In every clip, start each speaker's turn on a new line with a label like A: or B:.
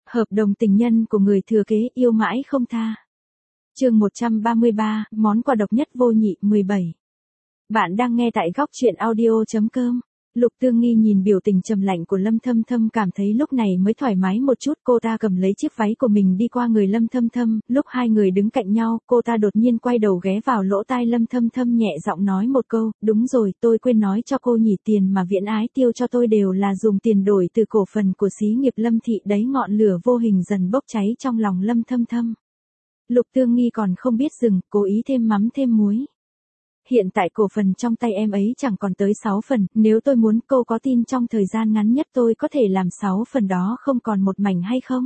A: Hợp đồng tình nhân của người thừa kế yêu mãi không tha. Chương 133, món quà độc nhất vô nhị 17. Bạn đang nghe tại góc truyện audio.com. Lục Tương Nghi nhìn biểu tình trầm lạnh của Lâm Thâm Thâm cảm thấy lúc này mới thoải mái một chút. Cô ta cầm lấy chiếc váy của mình đi qua người Lâm Thâm Thâm, lúc hai người đứng cạnh nhau, cô ta đột nhiên quay đầu ghé vào lỗ tai Lâm Thâm Thâm nhẹ giọng nói một câu, đúng rồi, tôi quên nói cho cô nhỉ, tiền mà Viễn Ái tiêu cho tôi đều là dùng tiền đổi từ cổ phần của xí nghiệp Lâm Thị đấy. Ngọn lửa vô hình dần bốc cháy trong lòng Lâm Thâm Thâm. Lục Tương Nghi còn không biết dừng, cố ý thêm mắm thêm muối. Hiện tại cổ phần trong tay em ấy chẳng còn tới 6 phần, nếu tôi muốn cô có tin trong thời gian ngắn nhất tôi có thể làm 6 phần đó không còn một mảnh hay không?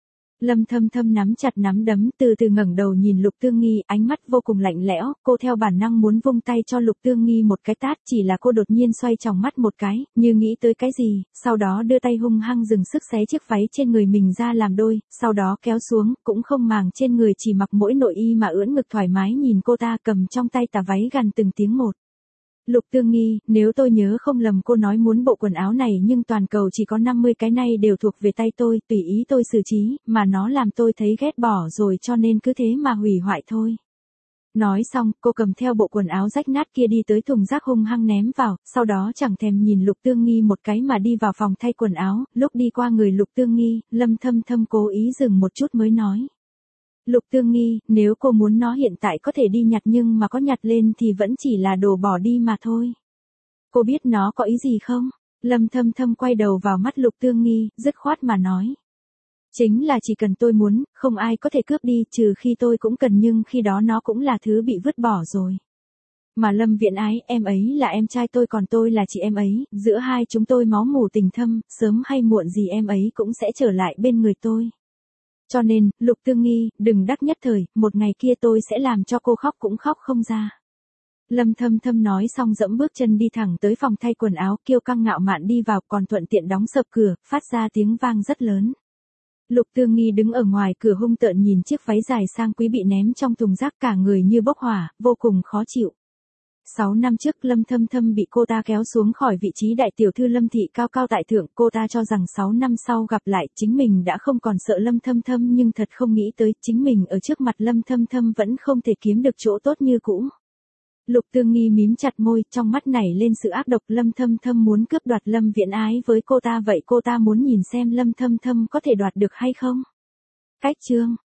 A: Lâm Thâm Thâm nắm chặt nắm đấm, từ từ ngẩng đầu nhìn Lục Tương Nghi, ánh mắt vô cùng lạnh lẽo, cô theo bản năng muốn vung tay cho Lục Tương Nghi một cái tát, chỉ là cô đột nhiên xoay tròng mắt một cái, như nghĩ tới cái gì, sau đó đưa tay hung hăng dừng sức xé chiếc váy trên người mình ra làm đôi, sau đó kéo xuống, cũng không màng trên người chỉ mặc mỗi nội y mà ưỡn ngực thoải mái nhìn cô ta cầm trong tay tà váy gằn từng tiếng một. Lục Tương Nghi, nếu tôi nhớ không lầm cô nói muốn bộ quần áo này nhưng toàn cầu chỉ có 50 cái này đều thuộc về tay tôi, tùy ý tôi xử trí, mà nó làm tôi thấy ghét bỏ rồi cho nên cứ thế mà hủy hoại thôi. Nói xong, cô cầm theo bộ quần áo rách nát kia đi tới thùng rác hung hăng ném vào, sau đó chẳng thèm nhìn Lục Tương Nghi một cái mà đi vào phòng thay quần áo, lúc đi qua người Lục Tương Nghi, Lâm Thâm Thâm cố ý dừng một chút mới nói. Lục Tương Nghi, nếu cô muốn nó hiện tại có thể đi nhặt nhưng mà có nhặt lên thì vẫn chỉ là đồ bỏ đi mà thôi. Cô biết nó có ý gì không? Lâm Thâm Thâm quay đầu vào mắt Lục Tương Nghi, dứt khoát mà nói. Chính là chỉ cần tôi muốn, không ai có thể cướp đi, trừ khi tôi cũng cần, nhưng khi đó nó cũng là thứ bị vứt bỏ rồi. Mà Lâm Viễn Ái, em ấy là em trai tôi còn tôi là chị em ấy, giữa hai chúng tôi máu mủ tình thâm, sớm hay muộn gì em ấy cũng sẽ trở lại bên người tôi. Cho nên, Lục Tương Nghi, đừng đắc nhất thời, một ngày kia tôi sẽ làm cho cô khóc cũng khóc không ra. Lâm Thâm Thâm nói xong dẫm bước chân đi thẳng tới phòng thay quần áo, kiêu căng ngạo mạn đi vào, còn thuận tiện đóng sập cửa, phát ra tiếng vang rất lớn. Lục Tương Nghi đứng ở ngoài cửa hung tợn nhìn chiếc váy dài sang quý bị ném trong thùng rác, cả người như bốc hỏa, vô cùng khó chịu. 6 năm trước Lâm Thâm Thâm bị cô ta kéo xuống khỏi vị trí đại tiểu thư Lâm Thị cao cao tại thượng, cô ta cho rằng 6 năm sau gặp lại chính mình đã không còn sợ Lâm Thâm Thâm, nhưng thật không nghĩ tới chính mình ở trước mặt Lâm Thâm Thâm vẫn không thể kiếm được chỗ tốt như cũ. Lục Tương Nghi mím chặt môi, trong mắt nảy lên sự ác độc. Lâm Thâm Thâm muốn cướp đoạt Lâm Viễn Ái với cô ta, vậy cô ta muốn nhìn xem Lâm Thâm Thâm có thể đoạt được hay không? Cách chương